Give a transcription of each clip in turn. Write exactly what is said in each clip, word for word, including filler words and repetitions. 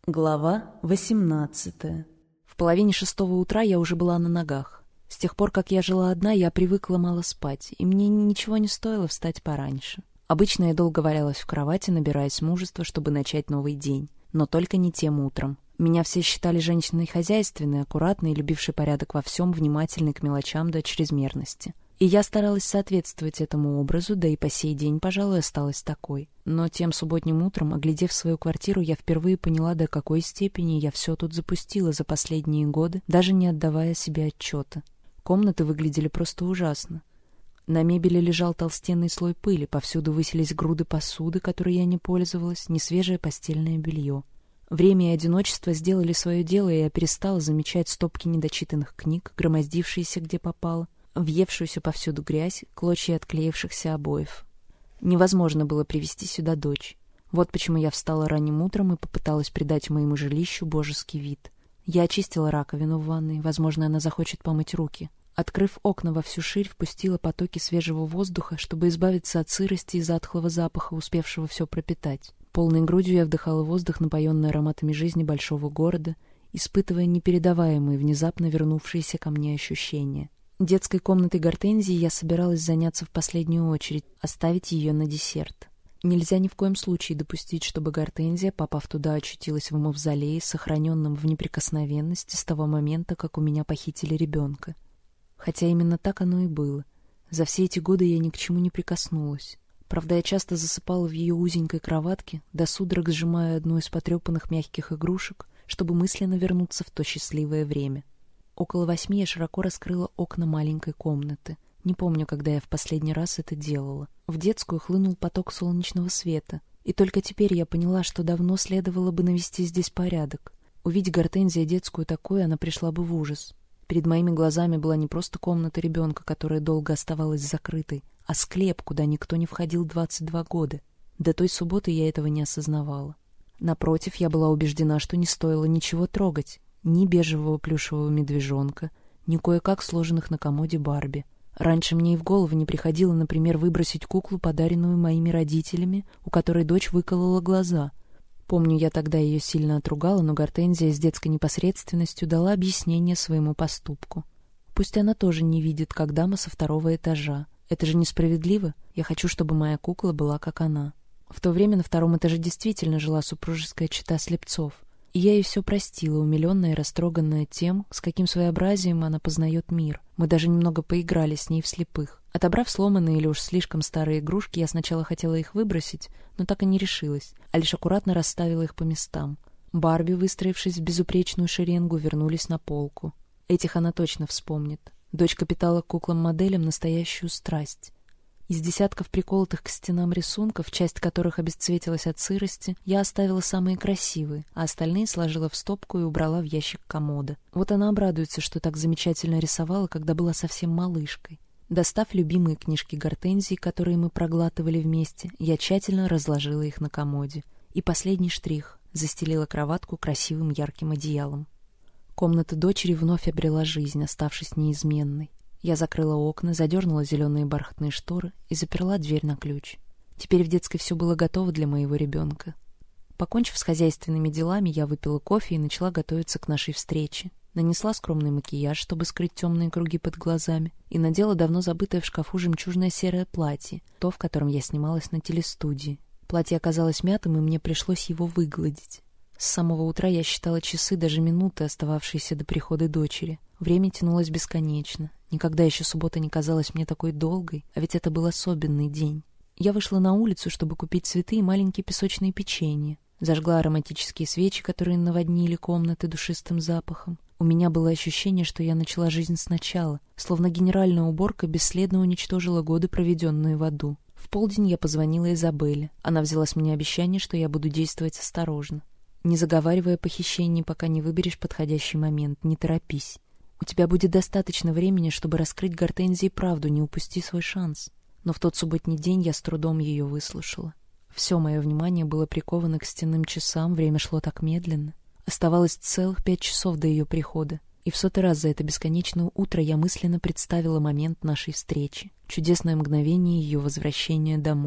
Глава восемнадцатая. В половине шестого утра я уже была на ногах. С тех пор, как я жила одна, я привыкла мало спать, и мне ничего не стоило встать пораньше. Обычно я долго валялась в кровати, набираясь мужества, чтобы начать новый день. Но только не тем утром. Меня все считали женщиной хозяйственной, аккуратной, любившей порядок во всем, внимательной к мелочам до чрезмерности. И я старалась соответствовать этому образу, да и по сей день, пожалуй, осталась такой. Но тем субботним утром, оглядев свою квартиру, я впервые поняла, до какой степени я все тут запустила за последние годы, даже не отдавая себе отчета. Комнаты выглядели просто ужасно. На мебели лежал толстенный слой пыли, повсюду высились груды посуды, которой я не пользовалась, несвежее постельное белье. Время и одиночество сделали свое дело, и я перестала замечать стопки недочитанных книг, громоздившиеся где попало, въевшуюся повсюду грязь, клочья отклеившихся обоев. Невозможно было привести сюда дочь. Вот почему я встала ранним утром и попыталась придать моему жилищу божеский вид. Я очистила раковину в ванной, возможно, она захочет помыть руки. Открыв окна во всю ширь, впустила потоки свежего воздуха, чтобы избавиться от сырости и затхлого запаха, успевшего все пропитать. Полной грудью я вдыхала воздух, напоенный ароматами жизни большого города, испытывая непередаваемые, внезапно вернувшиеся ко мне ощущения. Детской комнатой Гортензии я собиралась заняться в последнюю очередь, оставить ее на десерт. Нельзя ни в коем случае допустить, чтобы Гортензия, попав туда, очутилась в мавзолее, сохраненном в неприкосновенности с того момента, как у меня похитили ребенка. Хотя именно так оно и было. За все эти годы я ни к чему не прикоснулась. Правда, я часто засыпала в ее узенькой кроватке, до судорог сжимая одну из потрепанных мягких игрушек, чтобы мысленно вернуться в то счастливое время. Около восьми я широко раскрыла окна маленькой комнаты. Не помню, когда я в последний раз это делала. В детскую хлынул поток солнечного света. И только теперь я поняла, что давно следовало бы навести здесь порядок. Увидя Гортензия детскую такой, она пришла бы в ужас. Перед моими глазами была не просто комната ребенка, которая долго оставалась закрытой, а склеп, куда никто не входил двадцать два года. До той субботы я этого не осознавала. Напротив, я была убеждена, что не стоило ничего трогать. Ни бежевого плюшевого медвежонка, ни кое-как сложенных на комоде Барби. Раньше мне и в голову не приходило, например, выбросить куклу, подаренную моими родителями, у которой дочь выколола глаза. Помню, я тогда ее сильно отругала, но Гортензия с детской непосредственностью дала объяснение своему поступку. Пусть она тоже не видит, как дама со второго этажа. Это же несправедливо. Я хочу, чтобы моя кукла была как она. В то время на втором этаже действительно жила супружеская чета Слепцов. И я ей все простила, умиленная и растроганная тем, с каким своеобразием она познает мир. Мы даже немного поиграли с ней вслепых. Отобрав сломанные или уж слишком старые игрушки, я сначала хотела их выбросить, но так и не решилась, а лишь аккуратно расставила их по местам. Барби, выстроившись в безупречную шеренгу, вернулись на полку. Этих она точно вспомнит. Дочка питала к куклам-моделям настоящую страсть. Из десятков приколотых к стенам рисунков, часть которых обесцветилась от сырости, я оставила самые красивые, а остальные сложила в стопку и убрала в ящик комода. Вот она обрадуется, что так замечательно рисовала, когда была совсем малышкой. Достав любимые книжки Гортензии, которые мы проглатывали вместе, я тщательно разложила их на комоде. И последний штрих — застелила кроватку красивым ярким одеялом. Комната дочери вновь обрела жизнь, оставшись неизменной. Я закрыла окна, задернула зеленые бархатные шторы и заперла дверь на ключ. Теперь в детской все было готово для моего ребенка. Покончив с хозяйственными делами, я выпила кофе и начала готовиться к нашей встрече. Нанесла скромный макияж, чтобы скрыть темные круги под глазами, и надела давно забытое в шкафу жемчужное серое платье, то, в котором я снималась на телестудии. Платье оказалось мятым, и мне пришлось его выгладить. С самого утра я считала часы, даже минуты, остававшиеся до прихода дочери. Время тянулось бесконечно. Никогда еще суббота не казалась мне такой долгой, а ведь это был особенный день. Я вышла на улицу, чтобы купить цветы и маленькие песочные печенья. Зажгла ароматические свечи, которые наводнили комнаты душистым запахом. У меня было ощущение, что я начала жизнь сначала, словно генеральная уборка бесследно уничтожила годы, проведенные в аду. В полдень я позвонила Изабелле. Она взяла с меня обещание, что я буду действовать осторожно. Не заговаривая о похищении, пока не выберешь подходящий момент, не торопись. У тебя будет достаточно времени, чтобы раскрыть Гортензии правду, не упусти свой шанс. Но в тот субботний день я с трудом ее выслушала. Все мое внимание было приковано к стенным часам, время шло так медленно. Оставалось целых пять часов до ее прихода. И в сотый раз за это бесконечное утро я мысленно представила момент нашей встречи, чудесное мгновение ее возвращения домой.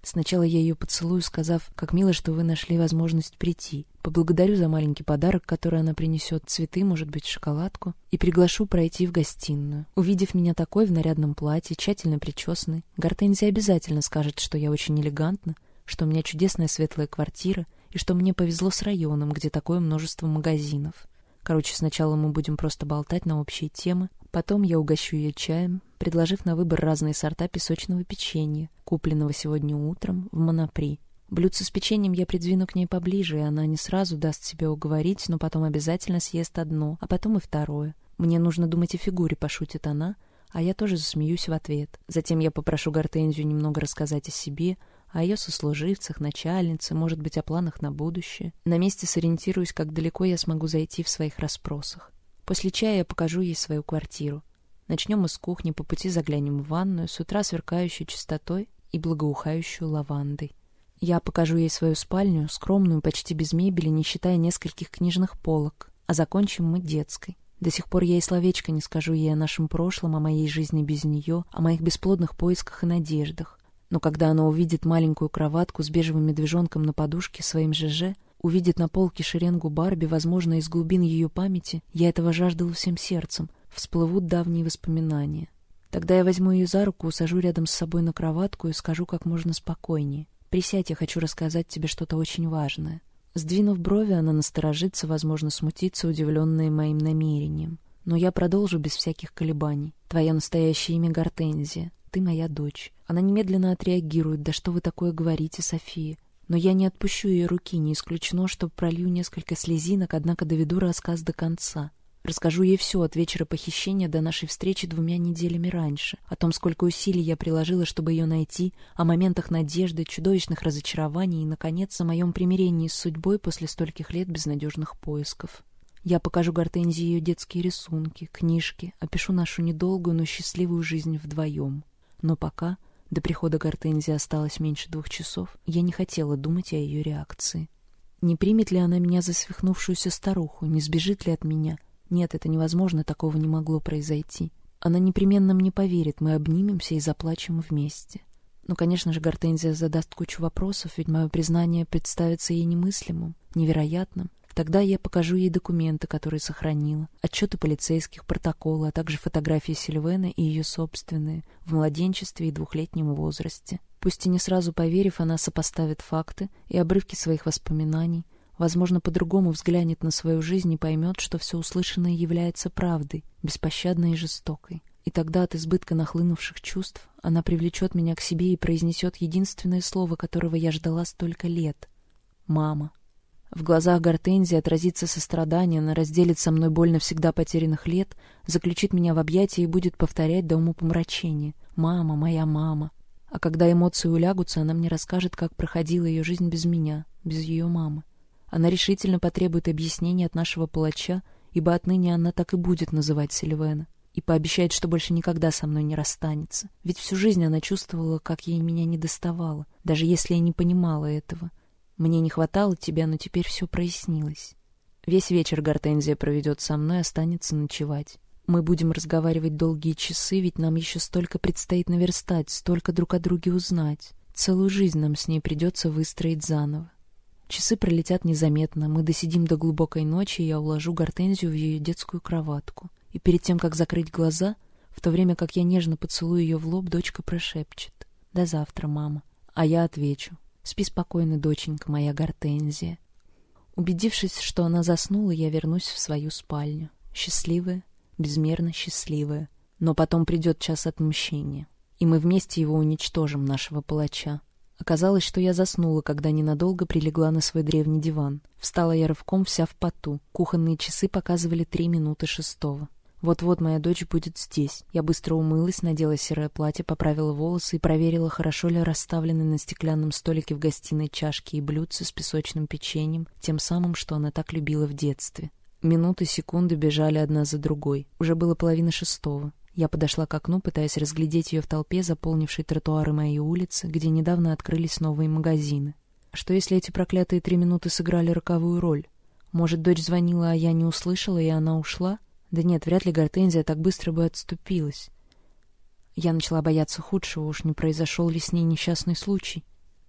Сначала я ее поцелую, сказав, как мило, что вы нашли возможность прийти. Поблагодарю за маленький подарок, который она принесет, цветы, может быть, шоколадку, и приглашу пройти в гостиную. Увидев меня такой в нарядном платье, тщательно причесанной, Гортензия обязательно скажет, что я очень элегантна, что у меня чудесная светлая квартира и что мне повезло с районом, где такое множество магазинов. Короче, сначала мы будем просто болтать на общие темы, потом я угощу ее чаем, предложив на выбор разные сорта песочного печенья, купленного сегодня утром в Монапри. Блюдце с печеньем я придвину к ней поближе, и она не сразу даст себя уговорить, но потом обязательно съест одно, а потом и второе. Мне нужно думать о фигуре, пошутит она, а я тоже засмеюсь в ответ. Затем я попрошу Гортензию немного рассказать о себе, о ее сослуживцах, начальнице, может быть, о планах на будущее. На месте сориентируюсь, как далеко я смогу зайти в своих расспросах. После чая я покажу ей свою квартиру. Начнем мы с кухни, по пути заглянем в ванную, с утра сверкающую чистотой и благоухающую лавандой. Я покажу ей свою спальню, скромную, почти без мебели, не считая нескольких книжных полок, а закончим мы детской. До сих пор я и словечко не скажу ей о нашем прошлом, о моей жизни без нее, о моих бесплодных поисках и надеждах. Но когда она увидит маленькую кроватку с бежевым медвежонком на подушке своим ЖЖ, увидит на полке шеренгу Барби, возможно, из глубин ее памяти, я этого жаждала всем сердцем, всплывут давние воспоминания. Тогда я возьму ее за руку, усажу рядом с собой на кроватку и скажу как можно спокойнее. «Присядь, я хочу рассказать тебе что-то очень важное». Сдвинув брови, она насторожится, возможно, смутится, удивленная моим намерением. Но я продолжу без всяких колебаний. Твое настоящее имя Гортензия. Ты моя дочь. Она немедленно отреагирует. Да что вы такое говорите, София? Но я не отпущу ее руки, не исключено, что пролью несколько слезинок, однако доведу рассказ до конца. Расскажу ей все от вечера похищения до нашей встречи двумя неделями раньше, о том, сколько усилий я приложила, чтобы ее найти, о моментах надежды, чудовищных разочарований и, наконец, о моем примирении с судьбой после стольких лет безнадежных поисков. Я покажу Гортензии ее детские рисунки, книжки, опишу нашу недолгую, но счастливую жизнь вдвоем. Но пока, до прихода Гортензии осталось меньше двух часов, я не хотела думать о ее реакции. Не примет ли она меня за свихнувшуюся старуху, не сбежит ли от меня? Нет, это невозможно, такого не могло произойти. Она непременно мне поверит, мы обнимемся и заплачем вместе. Ну, конечно же, Гортензия задаст кучу вопросов, ведь мое признание представится ей немыслимым, невероятным. Тогда я покажу ей документы, которые сохранила, отчеты полицейских, протоколы, а также фотографии Сильвены и ее собственные, в младенчестве и двухлетнем возрасте. Пусть и не сразу поверив, она сопоставит факты и обрывки своих воспоминаний, возможно, по-другому взглянет на свою жизнь и поймет, что все услышанное является правдой, беспощадной и жестокой. И тогда от избытка нахлынувших чувств она привлечет меня к себе и произнесет единственное слово, которого я ждала столько лет — «мама». В глазах Гортензии отразится сострадание, она разделит со мной боль навсегда потерянных лет, заключит меня в объятия и будет повторять до умопомрачения: «Мама, моя мама». А когда эмоции улягутся, она мне расскажет, как проходила ее жизнь без меня, без ее мамы. Она решительно потребует объяснений от нашего палача, ибо отныне она так и будет называть Сильвена, и пообещает, что больше никогда со мной не расстанется. Ведь всю жизнь она чувствовала, как ей меня недоставало, даже если я не понимала этого. Мне не хватало тебя, но теперь все прояснилось. Весь вечер Гортензия проведет со мной, останется ночевать. Мы будем разговаривать долгие часы, ведь нам еще столько предстоит наверстать, столько друг о друге узнать. Целую жизнь нам с ней придется выстроить заново. Часы пролетят незаметно, мы досидим до глубокой ночи, и я уложу Гортензию в ее детскую кроватку. И перед тем, как закрыть глаза, в то время как я нежно поцелую ее в лоб, дочка прошепчет: «До завтра, мама». А я отвечу: «Спи спокойно, доченька моя Гортензия». Убедившись, что она заснула, я вернусь в свою спальню. Счастливая, безмерно счастливая. Но потом придет час отмщения, и мы вместе его уничтожим, нашего палача. Оказалось, что я заснула, когда ненадолго прилегла на свой древний диван. Встала я рывком, вся в поту. Кухонные часы показывали три минуты шестого. Вот-вот моя дочь будет здесь. Я быстро умылась, надела серое платье, поправила волосы и проверила, хорошо ли расставлены на стеклянном столике в гостиной чашки и блюдца с песочным печеньем, тем самым, что она так любила в детстве. Минуты, секунды бежали одна за другой. Уже было половина шестого. Я подошла к окну, пытаясь разглядеть ее в толпе, заполнившей тротуары моей улицы, где недавно открылись новые магазины. Что если эти проклятые три минуты сыграли роковую роль? Может, дочь звонила, а я не услышала, и она ушла? Да нет, вряд ли Гортензия так быстро бы отступилась. Я начала бояться худшего, уж не произошел ли с ней несчастный случай.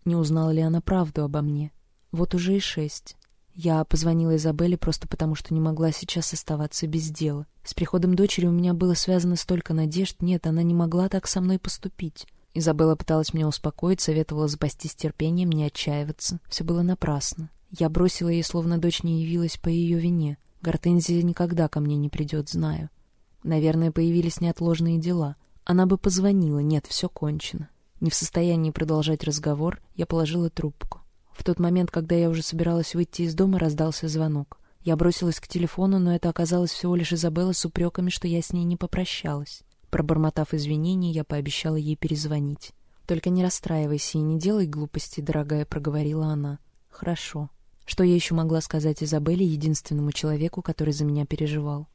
Не узнала ли она правду обо мне? Вот уже и шесть. Я позвонила Изабелле просто потому, что не могла сейчас оставаться без дела. С приходом дочери у меня было связано столько надежд. Нет, она не могла так со мной поступить. Изабелла пыталась меня успокоить, советовала запастись терпением, не отчаиваться. Все было напрасно. Я бросила ей, словно дочь не явилась по ее вине. Гортензия никогда ко мне не придет, знаю. Наверное, появились неотложные дела. Она бы позвонила. Нет, все кончено. Не в состоянии продолжать разговор, я положила трубку. В тот момент, когда я уже собиралась выйти из дома, раздался звонок. Я бросилась к телефону, но это оказалось всего лишь Изабелла с упреками, что я с ней не попрощалась. Пробормотав извинения, я пообещала ей перезвонить. «Только не расстраивайся и не делай глупостей, дорогая», — проговорила она. «Хорошо». Что я еще могла сказать Изабелле, единственному человеку, который за меня переживал?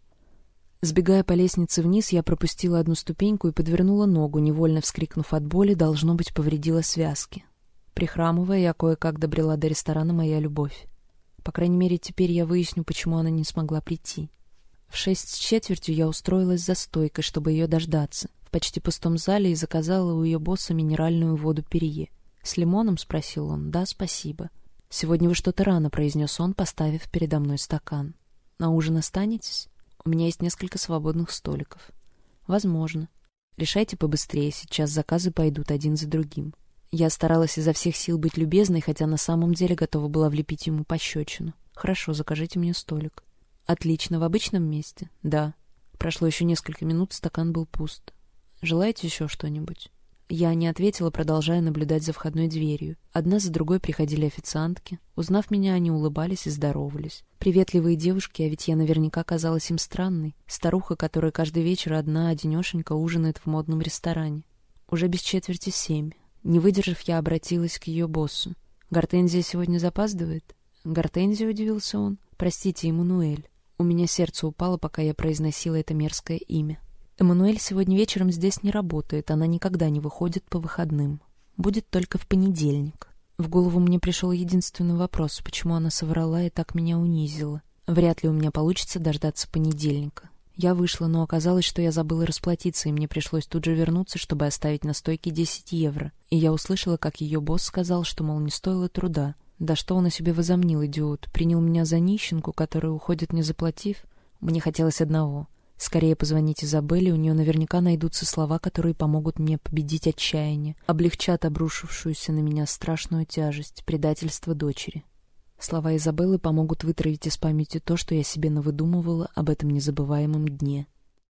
Сбегая по лестнице вниз, я пропустила одну ступеньку и подвернула ногу, невольно вскрикнув от боли, должно быть, повредила связки. Прихрамывая, я кое-как добрела до ресторана «Моя любовь». По крайней мере, теперь я выясню, почему она не смогла прийти. В шесть с четвертью я устроилась за стойкой, чтобы ее дождаться, в почти пустом зале, и заказала у ее босса минеральную воду Перье. «С лимоном?» — спросил он. «Да, спасибо». «Сегодня вы что-то рано», — произнес он, поставив передо мной стакан. «На ужин останетесь? У меня есть несколько свободных столиков». «Возможно. Решайте побыстрее, сейчас заказы пойдут один за другим». Я старалась изо всех сил быть любезной, хотя на самом деле готова была влепить ему пощечину. «Хорошо, закажите мне столик». «Отлично. В обычном месте?» «Да». Прошло еще несколько минут, стакан был пуст. «Желаете еще что-нибудь?» Я не ответила, продолжая наблюдать за входной дверью. Одна за другой приходили официантки. Узнав меня, они улыбались и здоровались. Приветливые девушки, а ведь я наверняка казалась им странной. Старуха, которая каждый вечер одна, одинешенька, ужинает в модном ресторане. Уже без четверти семь. Не выдержав, я обратилась к ее боссу. «Гортензия сегодня запаздывает?» «Гортензия?» — удивился он. «Простите, Эммануэль». У меня сердце упало, пока я произносила это мерзкое имя. «Эммануэль сегодня вечером здесь не работает, она никогда не выходит по выходным. Будет только в понедельник». В голову мне пришел единственный вопрос, почему она соврала и так меня унизила. Вряд ли у меня получится дождаться понедельника. Я вышла, но оказалось, что я забыла расплатиться, и мне пришлось тут же вернуться, чтобы оставить на стойке десять евро. И я услышала, как ее босс сказал, что, мол, не стоило труда. Да что он о себе возомнил, идиот? Принял меня за нищенку, которая уходит, не заплатив? Мне хотелось одного — скорее позвонить Изабелле, у нее наверняка найдутся слова, которые помогут мне победить отчаяние, облегчат обрушившуюся на меня страшную тяжесть, предательство дочери. Слова Изабеллы помогут вытравить из памяти то, что я себе навыдумывала об этом незабываемом дне.